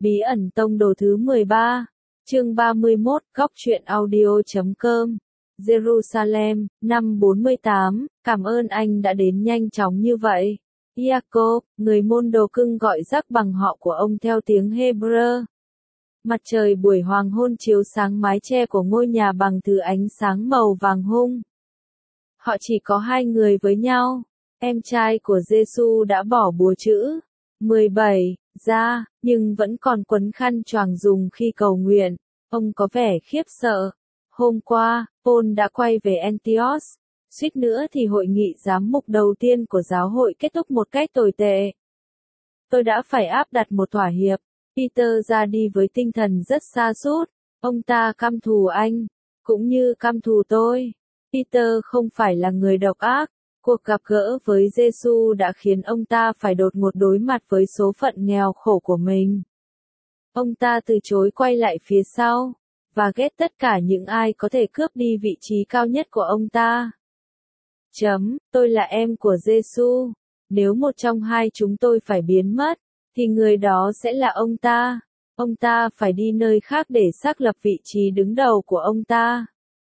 Bí ẩn tông đồ thứ 13, chương 31, góc truyện audio.com, Jerusalem, năm 48, cảm ơn anh đã đến nhanh chóng như vậy. Jacob, người môn đồ cưng gọi rắc bằng họ của ông theo tiếng Hebrew. Mặt trời buổi hoàng hôn chiếu sáng mái che của ngôi nhà bằng thứ ánh sáng màu vàng hung. Họ chỉ có hai người với nhau. Em trai của Giêsu đã bỏ bùa chữ 17 ra, nhưng vẫn còn quấn khăn choàng dùng khi cầu nguyện. Ông có vẻ khiếp sợ. Hôm qua, Paul đã quay về Antioch. Suýt nữa thì hội nghị giám mục đầu tiên của giáo hội kết thúc một cách tồi tệ. Tôi đã phải áp đặt một thỏa hiệp. Peter ra đi với tinh thần rất sa sút. Ông ta căm thù anh, cũng như căm thù tôi. Peter không phải là người độc ác. Cuộc gặp gỡ với Giêsu đã khiến ông ta phải đột ngột đối mặt với số phận nghèo khổ của mình. Ông ta từ chối quay lại phía sau, và ghét tất cả những ai có thể cướp đi vị trí cao nhất của ông ta. Tôi là em của Giêsu. Nếu một trong hai chúng tôi phải biến mất, thì người đó sẽ là ông ta. Ông ta phải đi nơi khác để xác lập vị trí đứng đầu của ông ta.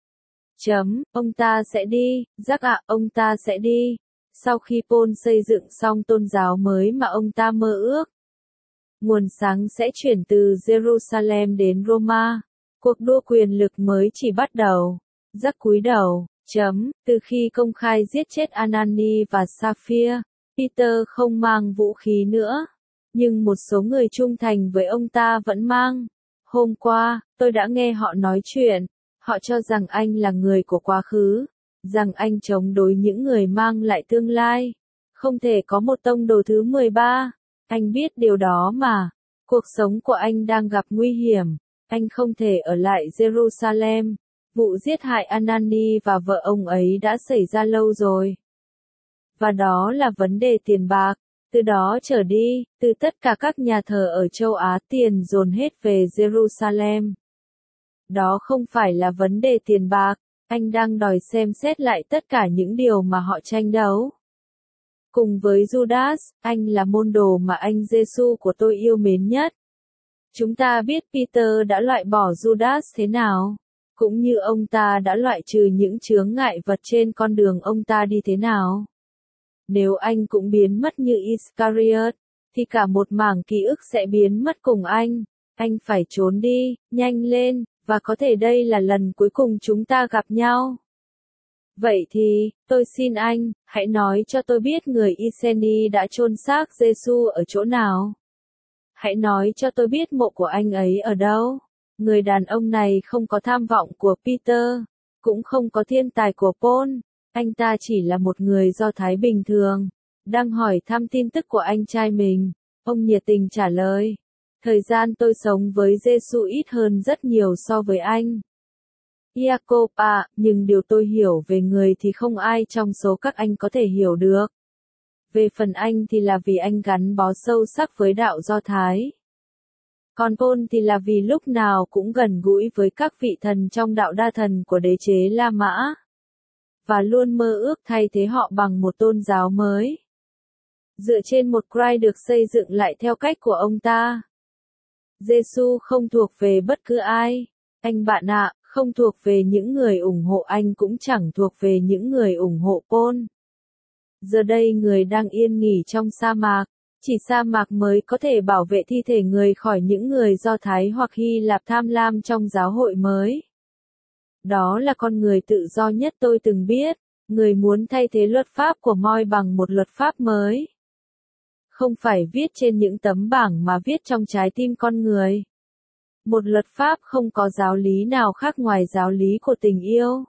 Ông ta sẽ đi, ông ta sẽ đi. Sau khi Paul xây dựng xong tôn giáo mới mà ông ta mơ ước, nguồn sáng sẽ chuyển từ Jerusalem đến Roma. Cuộc đua quyền lực mới chỉ bắt đầu. Cúi đầu. Từ khi công khai giết chết Anani và Sapphira, Peter không mang vũ khí nữa. Nhưng một số người trung thành với ông ta vẫn mang. Hôm qua, tôi đã nghe họ nói chuyện. Họ cho rằng anh là người của quá khứ, rằng anh chống đối những người mang lại tương lai. Không thể có một tông đồ thứ 13. Anh biết điều đó mà. Cuộc sống của anh đang gặp nguy hiểm. Anh không thể ở lại Jerusalem. Vụ giết hại Anani và vợ ông ấy đã xảy ra lâu rồi. Và đó là vấn đề tiền bạc. Từ đó trở đi, từ tất cả các nhà thờ ở châu Á tiền dồn hết về Jerusalem. Đó không phải là vấn đề tiền bạc, anh đang đòi xem xét lại tất cả những điều mà họ tranh đấu. Cùng với Judas, anh là môn đồ mà anh Giêsu của tôi yêu mến nhất. Chúng ta biết Peter đã loại bỏ Judas thế nào, cũng như ông ta đã loại trừ những chướng ngại vật trên con đường ông ta đi thế nào. Nếu anh cũng biến mất như Iscariot, thì cả một mảng ký ức sẽ biến mất cùng anh. Anh phải trốn đi, nhanh lên, và có thể đây là lần cuối cùng chúng ta gặp nhau. Vậy thì, tôi xin anh, hãy nói cho tôi biết người Iceni đã chôn xác Giêsu ở chỗ nào. Hãy nói cho tôi biết mộ của anh ấy ở đâu. Người đàn ông này không có tham vọng của Peter, cũng không có thiên tài của Paul. Anh ta chỉ là một người Do Thái bình thường, đang hỏi thăm tin tức của anh trai mình. Ông nhiệt tình trả lời. Thời gian tôi sống với Giêsu ít hơn rất nhiều so với anh. Jacob à, nhưng điều tôi hiểu về người thì không ai trong số các anh có thể hiểu được. Về phần anh thì là vì anh gắn bó sâu sắc với đạo Do Thái. Còn Paul thì là vì lúc nào cũng gần gũi với các vị thần trong đạo đa thần của đế chế La Mã. Và luôn mơ ước thay thế họ bằng một tôn giáo mới. Dựa trên một Christ được xây dựng lại theo cách của ông ta. Giêsu không thuộc về bất cứ ai. Anh bạn ạ, không thuộc về những người ủng hộ anh cũng chẳng thuộc về những người ủng hộ Paul. Giờ đây người đang yên nghỉ trong sa mạc. Chỉ sa mạc mới có thể bảo vệ thi thể người khỏi những người Do Thái hoặc Hy Lạp tham lam trong giáo hội mới. Đó là con người tự do nhất tôi từng biết. Người muốn thay thế luật pháp của Moi bằng một luật pháp mới. Không phải viết trên những tấm bảng mà viết trong trái tim con người. Một luật pháp không có giáo lý nào khác ngoài giáo lý của tình yêu.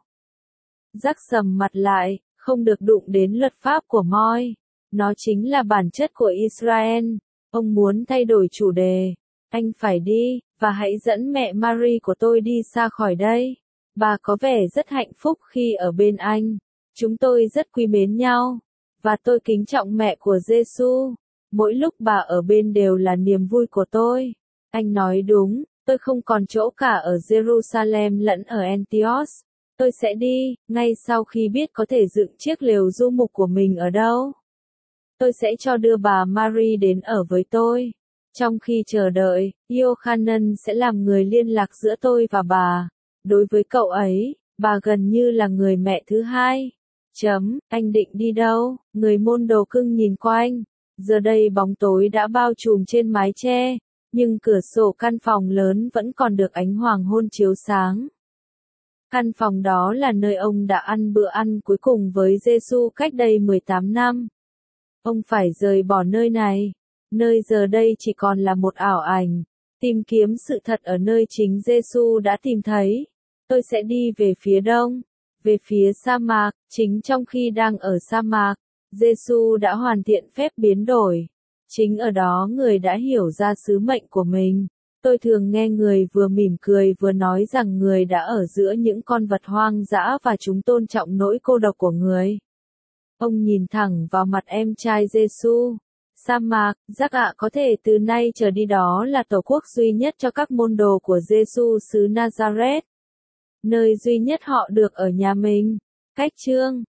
Sầm mặt lại, không được đụng đến luật pháp của Moi. Nó chính là bản chất của Israel. Ông muốn thay đổi chủ đề. Anh phải đi, và hãy dẫn mẹ Mary của tôi đi xa khỏi đây. Bà có vẻ rất hạnh phúc khi ở bên anh. Chúng tôi rất quý mến nhau. Và tôi kính trọng mẹ của Giêsu. Mỗi lúc bà ở bên đều là niềm vui của tôi. Anh nói đúng, tôi không còn chỗ cả ở Jerusalem lẫn ở Antioch. Tôi sẽ đi, ngay sau khi biết có thể dựng chiếc lều du mục của mình ở đâu. Tôi sẽ cho đưa bà Mary đến ở với tôi. Trong khi chờ đợi, Yochanan sẽ làm người liên lạc giữa tôi và bà. Đối với cậu ấy, bà gần như là người mẹ thứ hai. Anh định đi đâu? Người môn đồ cưng nhìn quanh. Giờ đây bóng tối đã bao trùm trên mái che, nhưng cửa sổ căn phòng lớn vẫn còn được ánh hoàng hôn chiếu sáng. Căn phòng đó là nơi ông đã ăn bữa ăn cuối cùng với Giêsu cách đây 18 năm. Ông phải rời bỏ nơi này. Nơi giờ đây chỉ còn là một ảo ảnh. Tìm kiếm sự thật ở nơi chính Giêsu đã tìm thấy. Tôi sẽ đi về phía đông, về phía sa mạc. Chính trong khi đang ở sa mạc, Giêsu đã hoàn thiện phép biến đổi. Chính ở đó người đã hiểu ra sứ mệnh của mình. Tôi thường nghe người vừa mỉm cười vừa nói rằng người đã ở giữa những con vật hoang dã và chúng tôn trọng nỗi cô độc của người. Ông nhìn thẳng vào mặt em trai Giêsu. Sa mạc, Jack ạ, có thể từ nay trở đi đó là tổ quốc duy nhất cho các môn đồ của Giêsu xứ Nazareth. Nơi duy nhất họ được ở nhà mình. Cách chương